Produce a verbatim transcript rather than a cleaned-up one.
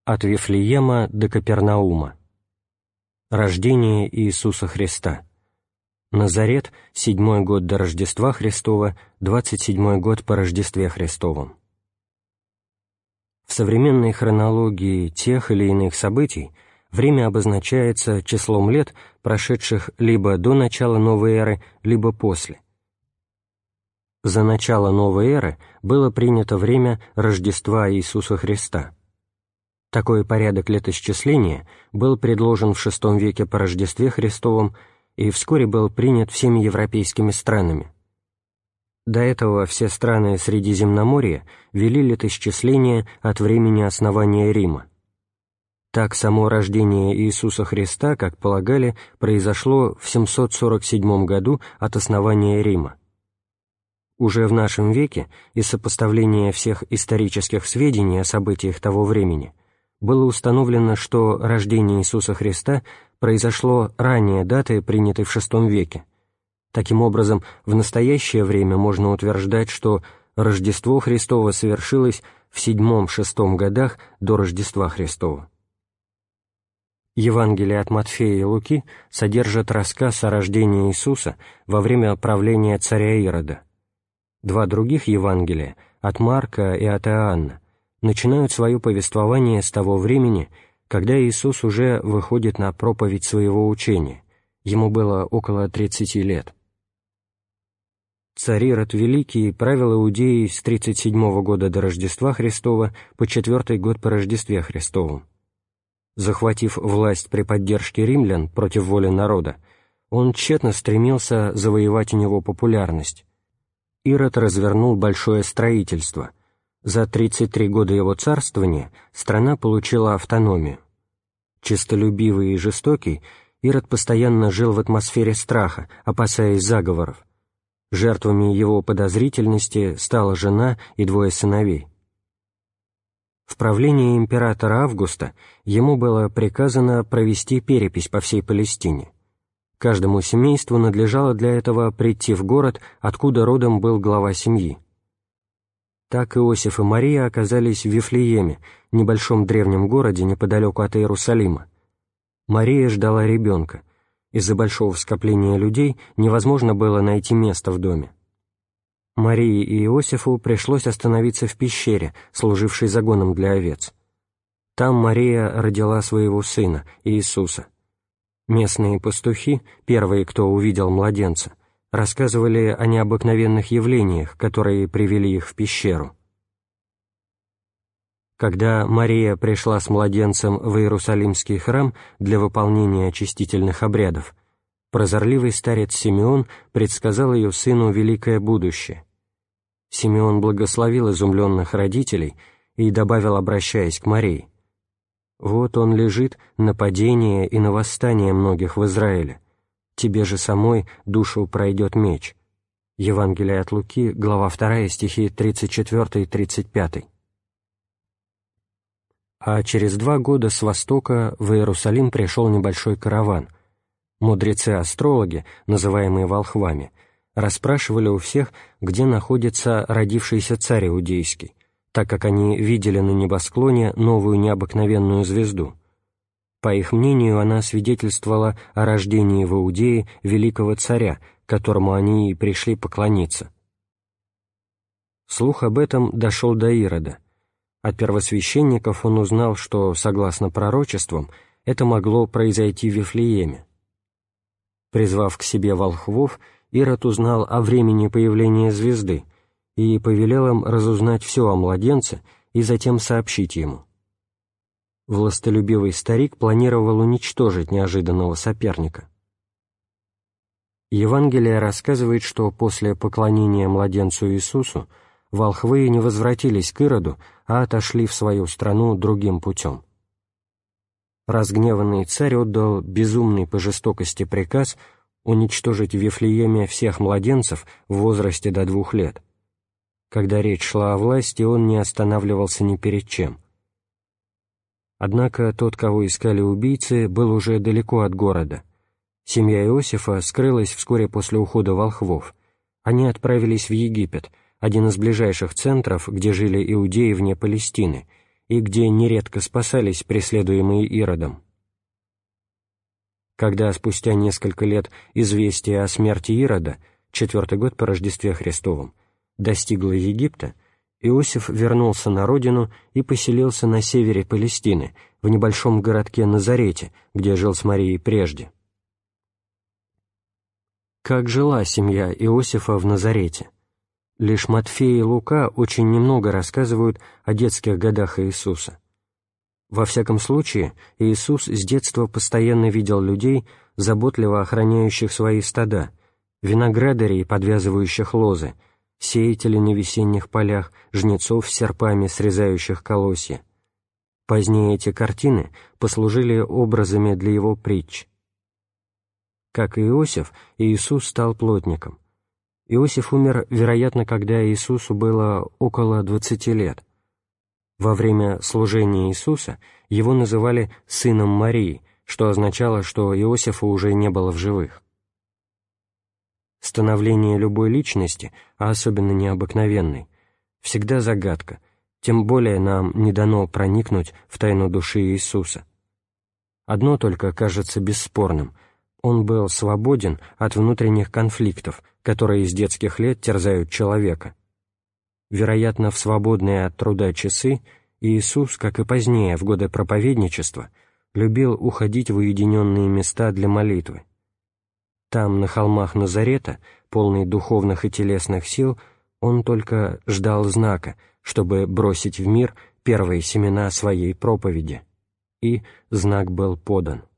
От Вифлеема до Капернаума. Рождение Иисуса Христа. Назарет, седьмой год до Рождества Христова, двадцать седьмой год по Рождестве Христовом. В современной хронологии тех или иных событий время обозначается числом лет, прошедших либо до начала новой эры, либо после. За начало новой эры было принято время Рождества Иисуса Христа. Такой порядок летосчисления был предложен в шестом веке по Рождестве Христовом и вскоре был принят всеми европейскими странами. До этого все страны Средиземноморья вели летосчисление от времени основания Рима. Так само рождение Иисуса Христа, как полагали, произошло в семьсот сорок седьмом году от основания Рима. Уже в нашем веке из сопоставления всех исторических сведений о событиях того времени было установлено, что рождение Иисуса Христа произошло ранее даты, принятой в шестом веке. Таким образом, в настоящее время можно утверждать, что Рождество Христово совершилось в седьмом-шестом годах до Рождества Христова. Евангелие от Матфея и Луки содержат рассказ о рождении Иисуса во время правления царя Ирода. Два других Евангелия, от Марка и от Иоанна, начинают свое повествование с того времени, когда Иисус уже выходит на проповедь своего учения. Ему было около тридцати лет. Царь Ирод Великий правил Иудеей с тридцать седьмого года до Рождества Христова по четвертый год по Рождестве Христовом. Захватив власть при поддержке римлян против воли народа, он тщетно стремился завоевать у него популярность. Ирод развернул большое строительство. За тридцать три года его царствования страна получила автономию. Честолюбивый и жестокий, Ирод постоянно жил в атмосфере страха, опасаясь заговоров. Жертвами его подозрительности стала жена и двое сыновей. В правлении императора Августа ему было приказано провести перепись по всей Палестине. Каждому семейству надлежало для этого прийти в город, откуда родом был глава семьи. Так Иосиф и Мария оказались в Вифлееме, небольшом древнем городе неподалеку от Иерусалима. Мария ждала ребенка. Из-за большого скопления людей невозможно было найти место в доме. Марии и Иосифу пришлось остановиться в пещере, служившей загоном для овец. Там Мария родила своего сына, Иисуса. Местные пастухи, первые, кто увидел младенца, рассказывали о необыкновенных явлениях, которые привели их в пещеру. Когда Мария пришла с младенцем в Иерусалимский храм для выполнения очистительных обрядов, прозорливый старец Симеон предсказал ее сыну великое будущее. Симеон благословил изумленных родителей и добавил, обращаясь к Марии: «Вот он лежит на падение и на восстание многих в Израиле. Тебе же самой душу пройдет меч». Евангелие от Луки, глава вторая, стихи тридцать четвёртый и тридцать пятый. А через два года с востока в Иерусалим пришел небольшой караван. Мудрецы-астрологи, называемые волхвами, расспрашивали у всех, где находится родившийся царь иудейский, так как они видели на небосклоне новую необыкновенную звезду. По их мнению, она свидетельствовала о рождении в Иудее великого царя, которому они и пришли поклониться. Слух об этом дошел до Ирода. От первосвященников он узнал, что, согласно пророчествам, это могло произойти в Вифлееме. Призвав к себе волхвов, Ирод узнал о времени появления звезды и повелел им разузнать все о младенце и затем сообщить ему. Властолюбивый старик планировал уничтожить неожиданного соперника. Евангелие рассказывает, что после поклонения младенцу Иисусу волхвы не возвратились к Ироду, а отошли в свою страну другим путем. Разгневанный царь отдал безумный по жестокости приказ уничтожить в Вифлееме всех младенцев в возрасте до двух лет. Когда речь шла о власти, он не останавливался ни перед чем. Однако тот, кого искали убийцы, был уже далеко от города. Семья Иосифа скрылась вскоре после ухода волхвов. Они отправились в Египет, один из ближайших центров, где жили иудеи вне Палестины, и где нередко спасались преследуемые Иродом. Когда спустя несколько лет известие о смерти Ирода, четвертый год по Рождестве Христовом, достигло Египта, Иосиф вернулся на родину и поселился на севере Палестины, в небольшом городке Назарете, где жил с Марией прежде. Как жила семья Иосифа в Назарете? Лишь Матфей и Лука очень немного рассказывают о детских годах Иисуса. Во всяком случае, Иисус с детства постоянно видел людей, заботливо охраняющих свои стада, виноградарей, подвязывающих лозы, сеятелей на весенних полях, жнецов с серпами, срезающих колосья. Позднее эти картины послужили образами для его притч. Как и Иосиф, Иисус стал плотником. Иосиф умер, вероятно, когда Иисусу было около двадцати лет. Во время служения Иисуса его называли «сыном Марии», что означало, что Иосифа уже не было в живых. Становление любой личности, а особенно необыкновенной, всегда загадка, тем более нам не дано проникнуть в тайну души Иисуса. Одно только кажется бесспорным — он был свободен от внутренних конфликтов, которые с детских лет терзают человека. Вероятно, в свободные от труда часы Иисус, как и позднее, в годы проповедничества, любил уходить в уединенные места для молитвы. Там, на холмах Назарета, полный духовных и телесных сил, он только ждал знака, чтобы бросить в мир первые семена своей проповеди. И знак был подан.